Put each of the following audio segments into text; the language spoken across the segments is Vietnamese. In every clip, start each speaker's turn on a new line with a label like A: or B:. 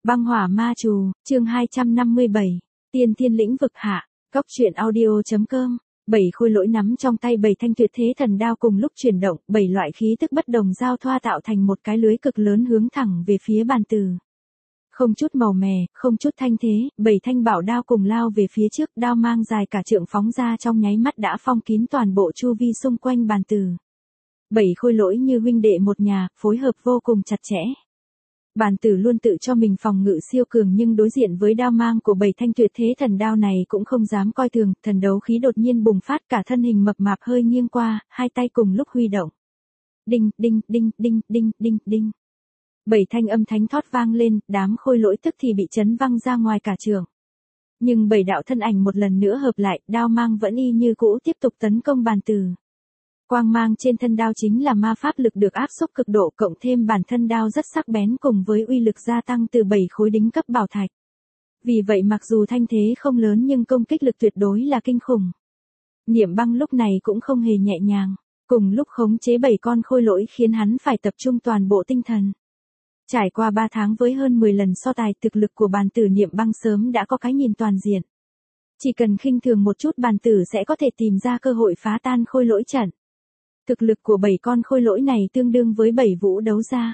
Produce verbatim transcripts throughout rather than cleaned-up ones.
A: Băng hỏa ma trù, chương hai trăm năm mươi bảy, tiên thiên lĩnh vực hạ, cốc truyện audio.com, bảy khôi lỗi nắm trong tay bảy thanh tuyệt thế thần đao cùng lúc chuyển động, bảy loại khí tức bất đồng giao thoa tạo thành một cái lưới cực lớn hướng thẳng về phía bàn tử. Không chút màu mè, không chút thanh thế, bảy thanh bảo đao cùng lao về phía trước, đao mang dài cả trượng phóng ra trong nháy mắt đã phong kín toàn bộ chu vi xung quanh bàn tử. Bảy khôi lỗi như huynh đệ một nhà, phối hợp vô cùng chặt chẽ. Bàn tử luôn tự cho mình phòng ngự siêu cường nhưng đối diện với đao mang của bảy thanh tuyệt thế thần đao này cũng không dám coi thường, thần đấu khí đột nhiên bùng phát, cả thân hình mập mạp hơi nghiêng qua, hai tay cùng lúc huy động. Đinh, đinh, đinh, đinh, đinh, đinh, đinh. Bảy thanh âm thánh thót vang lên, đám khôi lỗi tức thì bị chấn văng ra ngoài cả trường. Nhưng bảy đạo thân ảnh một lần nữa hợp lại, đao mang vẫn y như cũ tiếp tục tấn công bàn tử. Quang mang trên thân đao chính là ma pháp lực được áp xúc cực độ, cộng thêm bản thân đao rất sắc bén cùng với uy lực gia tăng từ bảy khối đính cấp bảo thạch. Vì vậy mặc dù thanh thế không lớn nhưng công kích lực tuyệt đối là kinh khủng. Niệm Băng lúc này cũng không hề nhẹ nhàng, cùng lúc khống chế bảy con khôi lỗi khiến hắn phải tập trung toàn bộ tinh thần. Trải qua ba tháng với hơn mười lần so tài, thực lực của bàn tử Niệm Băng sớm đã có cái nhìn toàn diện. Chỉ cần khinh thường một chút bàn tử sẽ có thể tìm ra cơ hội phá tan khôi lỗi trận. Thực lực của bảy con khôi lỗi này tương đương với bảy vũ đấu gia.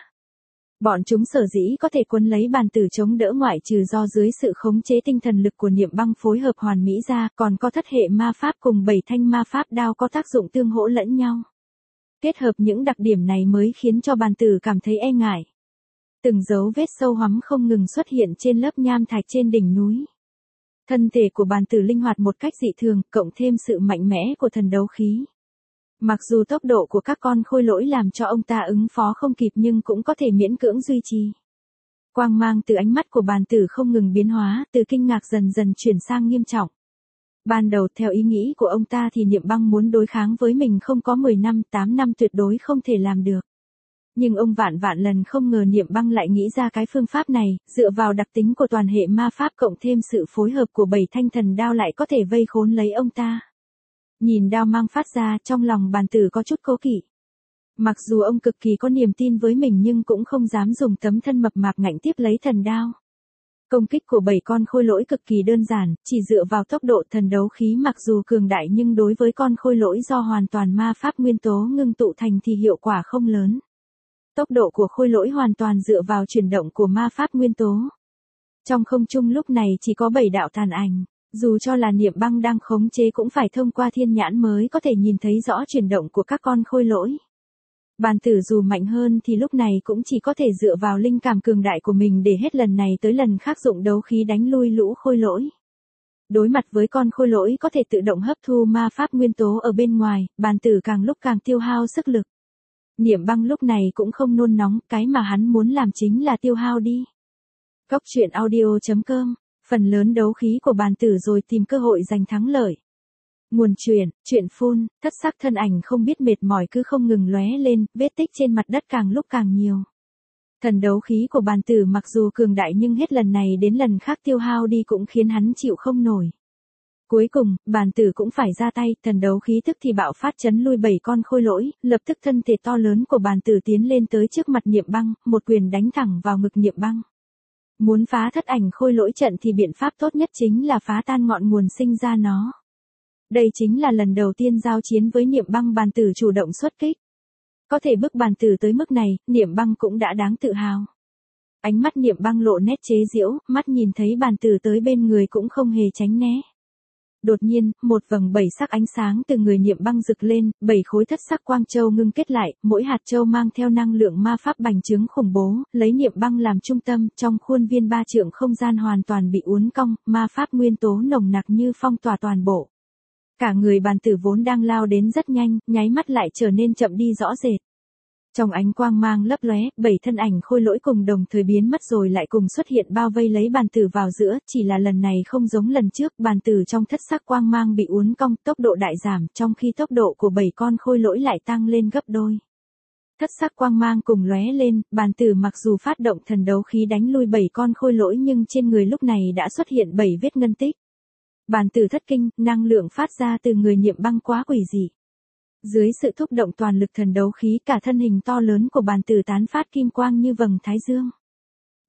A: Bọn chúng sở dĩ có thể quấn lấy bàn tử chống đỡ ngoại trừ do dưới sự khống chế tinh thần lực của Niệm Băng phối hợp hoàn mỹ ra, còn có thất hệ ma pháp cùng bảy thanh ma pháp đao có tác dụng tương hỗ lẫn nhau. Kết hợp những đặc điểm này mới khiến cho bàn tử cảm thấy e ngại. Từng dấu vết sâu hoắm không ngừng xuất hiện trên lớp nham thạch trên đỉnh núi. Thân thể của bàn tử linh hoạt một cách dị thường, cộng thêm sự mạnh mẽ của thần đấu khí. Mặc dù tốc độ của các con khôi lỗi làm cho ông ta ứng phó không kịp nhưng cũng có thể miễn cưỡng duy trì. Quang mang từ ánh mắt của bàn tử không ngừng biến hóa, từ kinh ngạc dần dần chuyển sang nghiêm trọng. Ban đầu theo ý nghĩ của ông ta thì Niệm Băng muốn đối kháng với mình không có mười năm, tám năm tuyệt đối không thể làm được. Nhưng ông vạn vạn lần không ngờ Niệm Băng lại nghĩ ra cái phương pháp này, dựa vào đặc tính của toàn hệ ma pháp cộng thêm sự phối hợp của bảy thanh thần đao lại có thể vây khốn lấy ông ta. Nhìn đao mang phát ra, trong lòng bàn tử có chút cố kỵ. Mặc dù ông cực kỳ có niềm tin với mình nhưng cũng không dám dùng tấm thân mập mạp ngạnh tiếp lấy thần đao. Công kích của bảy con khôi lỗi cực kỳ đơn giản, chỉ dựa vào tốc độ thần đấu khí mặc dù cường đại nhưng đối với con khôi lỗi do hoàn toàn ma pháp nguyên tố ngưng tụ thành thì hiệu quả không lớn. Tốc độ của khôi lỗi hoàn toàn dựa vào chuyển động của ma pháp nguyên tố. Trong không trung lúc này chỉ có bảy đạo tàn ảnh. Dù cho là Niệm Băng đang khống chế cũng phải thông qua thiên nhãn mới có thể nhìn thấy rõ chuyển động của các con khôi lỗi. Bàn tử dù mạnh hơn thì lúc này cũng chỉ có thể dựa vào linh cảm cường đại của mình để hết lần này tới lần khác dụng đấu khí đánh lui lũ khôi lỗi. Đối mặt với con khôi lỗi có thể tự động hấp thu ma pháp nguyên tố ở bên ngoài, bàn tử càng lúc càng tiêu hao sức lực. Niệm Băng lúc này cũng không nôn nóng, cái mà hắn muốn làm chính là tiêu hao đi. Cốc truyện audio.com, phần lớn đấu khí của bàn tử rồi tìm cơ hội giành thắng lợi. Nguồn truyền, truyện phun, thất sắc thân ảnh không biết mệt mỏi cứ không ngừng lóe lên, vết tích trên mặt đất càng lúc càng nhiều. Thần đấu khí của bàn tử mặc dù cường đại nhưng hết lần này đến lần khác tiêu hao đi cũng khiến hắn chịu không nổi. Cuối cùng, bàn tử cũng phải ra tay, thần đấu khí tức thì bạo phát chấn lui bảy con khôi lỗi, lập tức thân thể to lớn của bàn tử tiến lên tới trước mặt Niệm Băng, một quyền đánh thẳng vào ngực Niệm Băng. Muốn phá thất ảnh khôi lỗi trận thì biện pháp tốt nhất chính là phá tan ngọn nguồn sinh ra nó. Đây chính là lần đầu tiên giao chiến với Niệm Băng bàn tử chủ động xuất kích. Có thể bức bàn tử tới mức này, Niệm Băng cũng đã đáng tự hào. Ánh mắt Niệm Băng lộ nét chế giễu, mắt nhìn thấy bàn tử tới bên người cũng không hề tránh né. Đột nhiên, một vầng bảy sắc ánh sáng từ người Niệm Băng rực lên, bảy khối thất sắc quang châu ngưng kết lại, mỗi hạt châu mang theo năng lượng ma pháp bành trướng khủng bố, lấy Niệm Băng làm trung tâm, trong khuôn viên ba trượng không gian hoàn toàn bị uốn cong, ma pháp nguyên tố nồng nặc như phong tỏa toàn bộ. Cả người bàn tử vốn đang lao đến rất nhanh, nháy mắt lại trở nên chậm đi rõ rệt. Trong ánh quang mang lấp lóe, bảy thân ảnh khôi lỗi cùng đồng thời biến mất rồi lại cùng xuất hiện bao vây lấy bàn tử vào giữa, chỉ là lần này không giống lần trước, bàn tử trong thất sắc quang mang bị uốn cong, tốc độ đại giảm, trong khi tốc độ của bảy con khôi lỗi lại tăng lên gấp đôi. Thất sắc quang mang cùng lóe lên, bàn tử mặc dù phát động thần đấu khí đánh lui bảy con khôi lỗi nhưng trên người lúc này đã xuất hiện bảy vết ngân tích. Bàn tử thất kinh, năng lượng phát ra từ người Niệm Băng quá quỷ dị. Dưới sự thúc động toàn lực thần đấu khí, cả thân hình to lớn của bàn tử tán phát kim quang như vầng thái dương.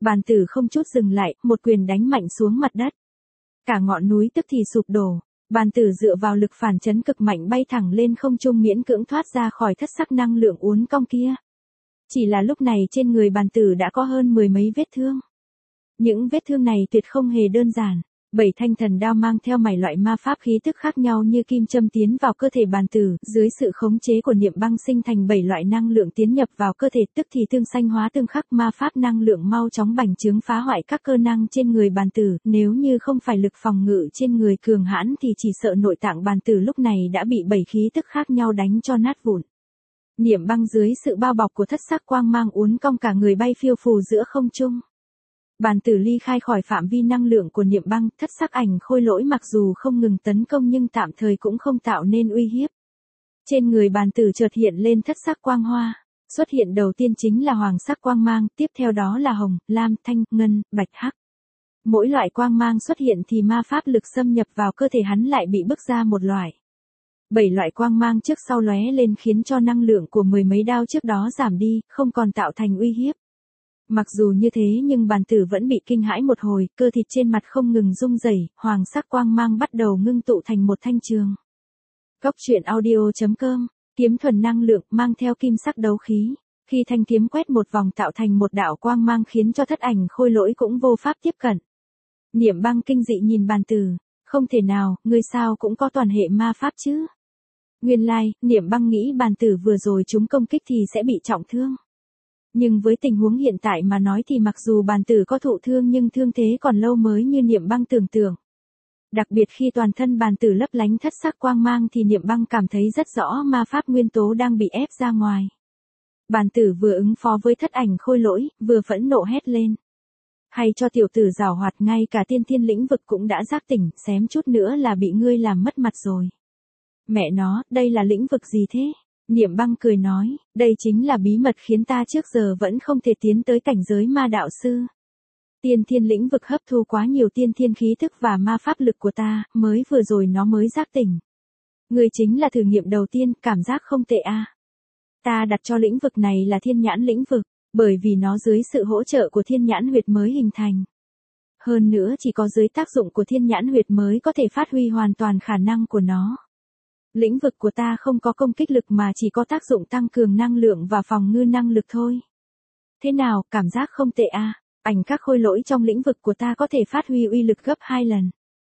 A: Bàn tử không chút dừng lại, một quyền đánh mạnh xuống mặt đất. Cả ngọn núi tức thì sụp đổ. Bàn tử dựa vào lực phản chấn cực mạnh bay thẳng lên không trung miễn cưỡng thoát ra khỏi thất sắc năng lượng uốn cong kia. Chỉ là lúc này trên người bàn tử đã có hơn mười mấy vết thương. Những vết thương này tuyệt không hề đơn giản. Bảy thanh thần đao mang theo bảy loại ma pháp khí tức khác nhau như kim châm tiến vào cơ thể bàn tử, dưới sự khống chế của Niệm Băng sinh thành bảy loại năng lượng tiến nhập vào cơ thể, tức thì tương sanh hóa tương khắc ma pháp năng lượng mau chóng bành trướng phá hoại các cơ năng trên người bàn tử, nếu như không phải lực phòng ngự trên người cường hãn thì chỉ sợ nội tạng bàn tử lúc này đã bị bảy khí tức khác nhau đánh cho nát vụn. Niệm Băng dưới sự bao bọc của thất sắc quang mang uốn cong cả người bay phiêu phù giữa không trung. Bàn tử ly khai khỏi phạm vi năng lượng của Niệm Băng, thất sắc ảnh khôi lỗi mặc dù không ngừng tấn công nhưng tạm thời cũng không tạo nên uy hiếp. Trên người bàn tử chợt hiện lên thất sắc quang hoa, xuất hiện đầu tiên chính là hoàng sắc quang mang, tiếp theo đó là hồng, lam, thanh, ngân, bạch, hắc. Mỗi loại quang mang xuất hiện thì ma pháp lực xâm nhập vào cơ thể hắn lại bị bức ra một loại. Bảy loại quang mang trước sau lóe lên khiến cho năng lượng của mười mấy đao trước đó giảm đi, không còn tạo thành uy hiếp. Mặc dù như thế nhưng bàn tử vẫn bị kinh hãi một hồi, cơ thịt trên mặt không ngừng rung rẩy, hoàng sắc quang mang bắt đầu ngưng tụ thành một thanh trường. Góc truyện audio chấm com, kiếm thuần năng lượng mang theo kim sắc đấu khí. Khi thanh kiếm quét một vòng tạo thành một đạo quang mang khiến cho thất ảnh khôi lỗi cũng vô pháp tiếp cận. Niệm Băng kinh dị nhìn bàn tử, không thể nào, ngươi sao cũng có toàn hệ ma pháp chứ. Nguyên lai, like, Niệm Băng nghĩ bàn tử vừa rồi chúng công kích thì sẽ bị trọng thương. Nhưng với tình huống hiện tại mà nói thì mặc dù bàn tử có thụ thương nhưng thương thế còn lâu mới như Niệm Băng tưởng tượng. Đặc biệt khi toàn thân bàn tử lấp lánh thất sắc quang mang thì Niệm Băng cảm thấy rất rõ ma pháp nguyên tố đang bị ép ra ngoài. Bàn tử vừa ứng phó với thất ảnh khôi lỗi, vừa phẫn nộ hét lên. Hay cho tiểu tử giảo hoạt, ngay cả tiên thiên lĩnh vực cũng đã giác tỉnh, xém chút nữa là bị ngươi làm mất mặt rồi. Mẹ nó, đây là lĩnh vực gì thế? Niệm Băng cười nói, đây chính là bí mật khiến ta trước giờ vẫn không thể tiến tới cảnh giới ma đạo sư. Tiên thiên lĩnh vực hấp thu quá nhiều tiên thiên khí thức và ma pháp lực của ta, mới vừa rồi nó mới giác tỉnh. Ngươi chính là thử nghiệm đầu tiên, cảm giác không tệ a. À. Ta đặt cho lĩnh vực này là thiên nhãn lĩnh vực, bởi vì nó dưới sự hỗ trợ của thiên nhãn huyệt mới hình thành. Hơn nữa chỉ có dưới tác dụng của thiên nhãn huyệt mới có thể phát huy hoàn toàn khả năng của nó. Lĩnh vực của ta không có công kích lực mà chỉ có tác dụng tăng cường năng lượng và phòng ngự năng lực thôi. Thế nào, cảm giác không tệ à? Ảnh các khôi lỗi trong lĩnh vực của ta có thể phát huy uy lực gấp hai lần.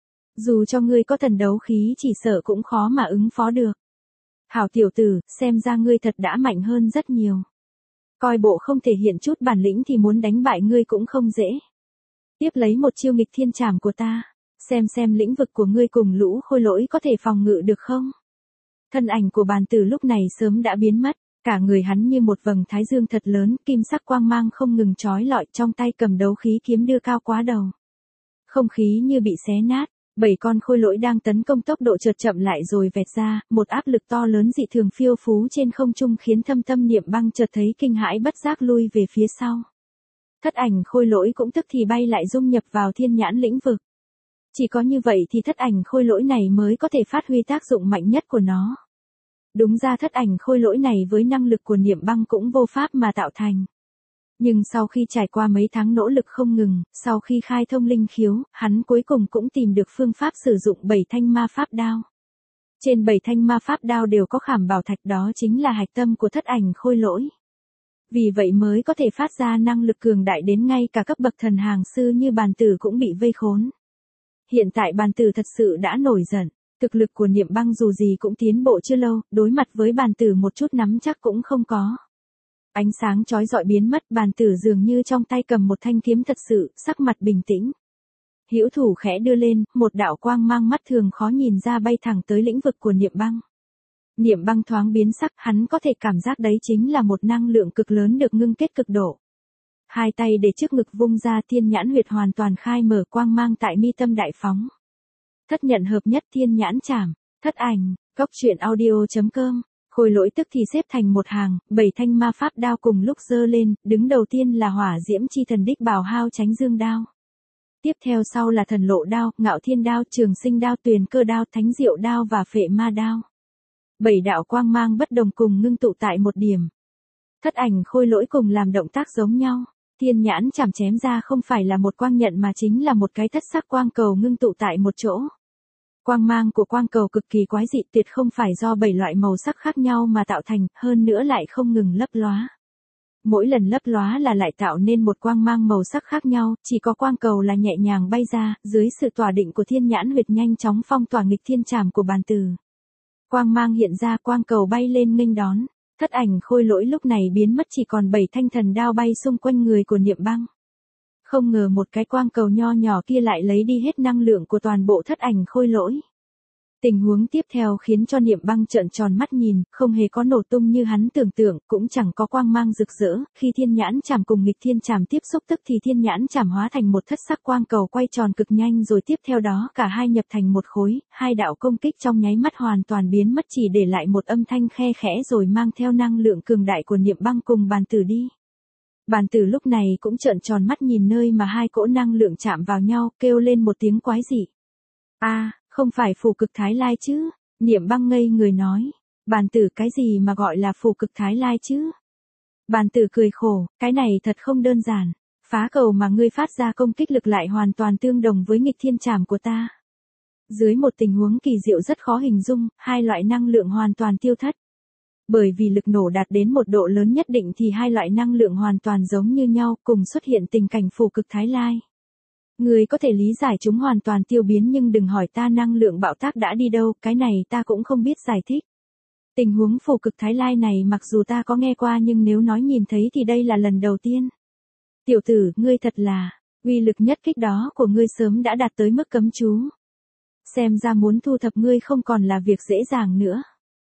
A: Dù cho ngươi có thần đấu khí chỉ sợ cũng khó mà ứng phó được. Hảo tiểu tử, xem ra ngươi thật đã mạnh hơn rất nhiều. Coi bộ không thể hiện chút bản lĩnh thì muốn đánh bại ngươi cũng không dễ. Tiếp lấy một chiêu nghịch thiên trảm của ta, xem xem lĩnh vực của ngươi cùng lũ khôi lỗi có thể phòng ngự được không? Thân ảnh của bàn tử lúc này sớm đã biến mất, cả người hắn như một vầng thái dương thật lớn, kim sắc quang mang không ngừng chói lọi, trong tay cầm đấu khí kiếm đưa cao quá đầu. Không khí như bị xé nát, bảy con khôi lỗi đang tấn công tốc độ chợt chậm lại rồi vẹt ra, một áp lực to lớn dị thường phiêu phú trên không trung khiến Thâm Tâm Niệm Băng chợt thấy kinh hãi bất giác lui về phía sau. Thất ảnh khôi lỗi cũng tức thì bay lại dung nhập vào thiên nhãn lĩnh vực. Chỉ có như vậy thì thất ảnh khôi lỗi này mới có thể phát huy tác dụng mạnh nhất của nó. Đúng ra thất ảnh khôi lỗi này với năng lực của Niệm Băng cũng vô pháp mà tạo thành. Nhưng sau khi trải qua mấy tháng nỗ lực không ngừng, sau khi khai thông linh khiếu, hắn cuối cùng cũng tìm được phương pháp sử dụng bảy thanh ma pháp đao. Trên bảy thanh ma pháp đao đều có khảm bảo thạch, đó chính là hạch tâm của thất ảnh khôi lỗi. Vì vậy mới có thể phát ra năng lực cường đại đến ngay cả cấp bậc thần hàng sư như bàn tử cũng bị vây khốn. Hiện tại bàn tử thật sự đã nổi giận. Thực lực của Niệm Băng dù gì cũng tiến bộ chưa lâu, đối mặt với bàn tử một chút nắm chắc cũng không có. Ánh sáng chói rọi biến mất, bàn tử dường như trong tay cầm một thanh kiếm thật sự, sắc mặt bình tĩnh. Hữu thủ khẽ đưa lên, một đạo quang mang mắt thường khó nhìn ra bay thẳng tới lĩnh vực của Niệm Băng. Niệm Băng thoáng biến sắc, hắn có thể cảm giác đấy chính là một năng lượng cực lớn được ngưng kết cực độ. Hai tay để trước ngực vung ra, thiên nhãn huyệt hoàn toàn khai mở, quang mang tại mi tâm đại phóng. Thất nhận hợp nhất thiên nhãn trảm, thất ảnh, góc truyện audio chấm com. Khôi lỗi tức thì xếp thành một hàng, bảy thanh ma pháp đao cùng lúc giơ lên, đứng đầu tiên là hỏa diễm chi thần đích bảo hao tránh dương đao. Tiếp theo sau là thần lộ đao, ngạo thiên đao, trường sinh đao, tuyền cơ đao, thánh diệu đao và phệ ma đao. Bảy đạo quang mang bất đồng cùng ngưng tụ tại một điểm. Thất ảnh khôi lỗi cùng làm động tác giống nhau. Thiên nhãn chảm chém ra không phải là một quang nhận mà chính là một cái thất sắc quang cầu ngưng tụ tại một chỗ. Quang mang của quang cầu cực kỳ quái dị, tuyệt không phải do bảy loại màu sắc khác nhau mà tạo thành, hơn nữa lại không ngừng lấp lóa. Mỗi lần lấp lóa là lại tạo nên một quang mang màu sắc khác nhau, chỉ có quang cầu là nhẹ nhàng bay ra, dưới sự tỏa định của thiên nhãn huyệt nhanh chóng phong tỏa nghịch thiên trảm của bàn tử. Quang mang hiện ra, quang cầu bay lên nghênh đón. Thất ảnh khôi lỗi lúc này biến mất, chỉ còn bảy thanh thần đao bay xung quanh người của Niệm Băng. Không ngờ một cái quang cầu nho nhỏ kia lại lấy đi hết năng lượng của toàn bộ thất ảnh khôi lỗi. Tình huống tiếp theo khiến cho Niệm Băng trợn tròn mắt nhìn, không hề có nổ tung như hắn tưởng tượng, cũng chẳng có quang mang rực rỡ, khi thiên nhãn chảm cùng nghịch thiên chảm tiếp xúc tức thì thiên nhãn chảm hóa thành một thất sắc quang cầu quay tròn cực nhanh, rồi tiếp theo đó cả hai nhập thành một khối, hai đạo công kích trong nháy mắt hoàn toàn biến mất, chỉ để lại một âm thanh khe khẽ rồi mang theo năng lượng cường đại của Niệm Băng cùng bàn tử đi. Bàn tử lúc này cũng trợn tròn mắt nhìn nơi mà hai cỗ năng lượng chạm vào nhau, kêu lên một tiếng quái dị. A, không phải phù cực Thái Lai chứ? Niệm Băng ngây người nói. Bàn tử, cái gì mà gọi là phù cực Thái Lai chứ? Bàn tử cười khổ, cái này thật không đơn giản. Phá cầu mà ngươi phát ra công kích lực lại hoàn toàn tương đồng với nghịch thiên trảm của ta. Dưới một tình huống kỳ diệu rất khó hình dung, hai loại năng lượng hoàn toàn tiêu thất. Bởi vì lực nổ đạt đến một độ lớn nhất định thì hai loại năng lượng hoàn toàn giống như nhau, cùng xuất hiện tình cảnh phù cực Thái Lai. Người có thể lý giải chúng hoàn toàn tiêu biến, nhưng đừng hỏi ta năng lượng bạo tác đã đi đâu, cái này ta cũng không biết giải thích. Tình huống phù cực Thái Lai này mặc dù ta có nghe qua nhưng nếu nói nhìn thấy thì đây là lần đầu tiên. Tiểu tử, ngươi thật là, uy lực nhất kích đó của ngươi sớm đã đạt tới mức cấm chú. Xem ra muốn thu thập ngươi không còn là việc dễ dàng nữa.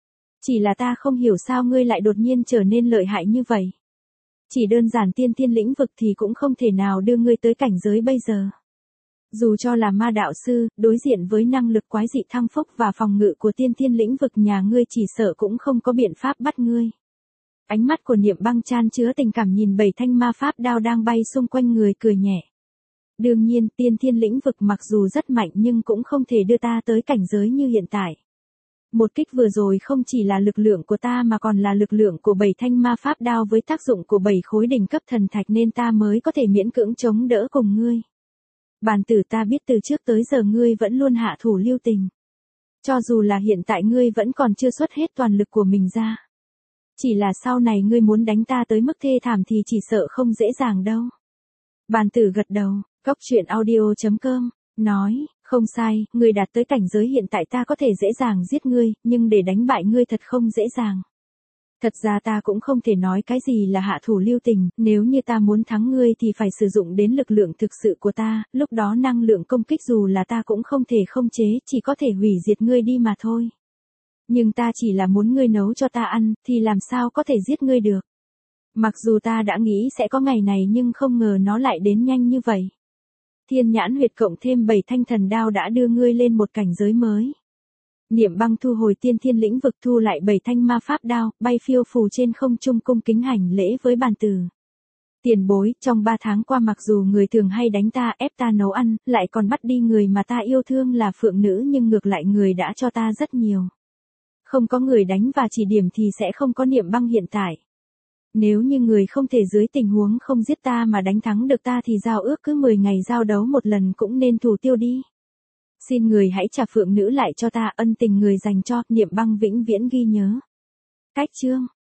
A: Chỉ là ta không hiểu sao ngươi lại đột nhiên trở nên lợi hại như vậy. Chỉ đơn giản tiên thiên lĩnh vực thì cũng không thể nào đưa ngươi tới cảnh giới bây giờ. Dù cho là ma đạo sư, đối diện với năng lực quái dị thăng phúc và phòng ngự của tiên thiên lĩnh vực nhà ngươi chỉ sợ cũng không có biện pháp bắt ngươi. Ánh mắt của Niệm Băng chan chứa tình cảm nhìn bảy thanh ma pháp đao đang bay xung quanh người, cười nhẹ. Đương nhiên, tiên thiên lĩnh vực mặc dù rất mạnh nhưng cũng không thể đưa ta tới cảnh giới như hiện tại. Một kích vừa rồi không chỉ là lực lượng của ta mà còn là lực lượng của bảy thanh ma pháp đao với tác dụng của bảy khối đỉnh cấp thần thạch nên ta mới có thể miễn cưỡng chống đỡ cùng ngươi. Bàn tử, ta biết từ trước tới giờ ngươi vẫn luôn hạ thủ lưu tình. Cho dù là hiện tại ngươi vẫn còn chưa xuất hết toàn lực của mình ra. Chỉ là sau này ngươi muốn đánh ta tới mức thê thảm thì chỉ sợ không dễ dàng đâu. Bàn tử gật đầu, Cốc Truyện Audio chấm com, nói, không sai, ngươi đạt tới cảnh giới hiện tại ta có thể dễ dàng giết ngươi, nhưng để đánh bại ngươi thật không dễ dàng. Thật ra ta cũng không thể nói cái gì là hạ thủ lưu tình, nếu như ta muốn thắng ngươi thì phải sử dụng đến lực lượng thực sự của ta, lúc đó năng lượng công kích dù là ta cũng không thể không chế, chỉ có thể hủy diệt ngươi đi mà thôi. Nhưng ta chỉ là muốn ngươi nấu cho ta ăn, thì làm sao có thể giết ngươi được. Mặc dù ta đã nghĩ sẽ có ngày này nhưng không ngờ nó lại đến nhanh như vậy. Thiên nhãn huyệt cộng thêm bảy thanh thần đao đã đưa ngươi lên một cảnh giới mới. Niệm Băng thu hồi tiên thiên lĩnh vực, thu lại bảy thanh ma pháp đao, bay phiêu phù trên không trung cung kính hành lễ với bàn tử. Tiền bối, trong ba tháng qua mặc dù người thường hay đánh ta, ép ta nấu ăn, lại còn bắt đi người mà ta yêu thương là phượng nữ, nhưng ngược lại người đã cho ta rất nhiều. Không có người đánh và chỉ điểm thì sẽ không có Niệm Băng hiện tại. Nếu như người không thể dưới tình huống không giết ta mà đánh thắng được ta thì giao ước cứ mười ngày giao đấu một lần cũng nên thủ tiêu đi. Xin người hãy trả phượng nữ lại cho ta, ân tình người dành cho, Niệm Băng vĩnh viễn ghi nhớ. Cách chương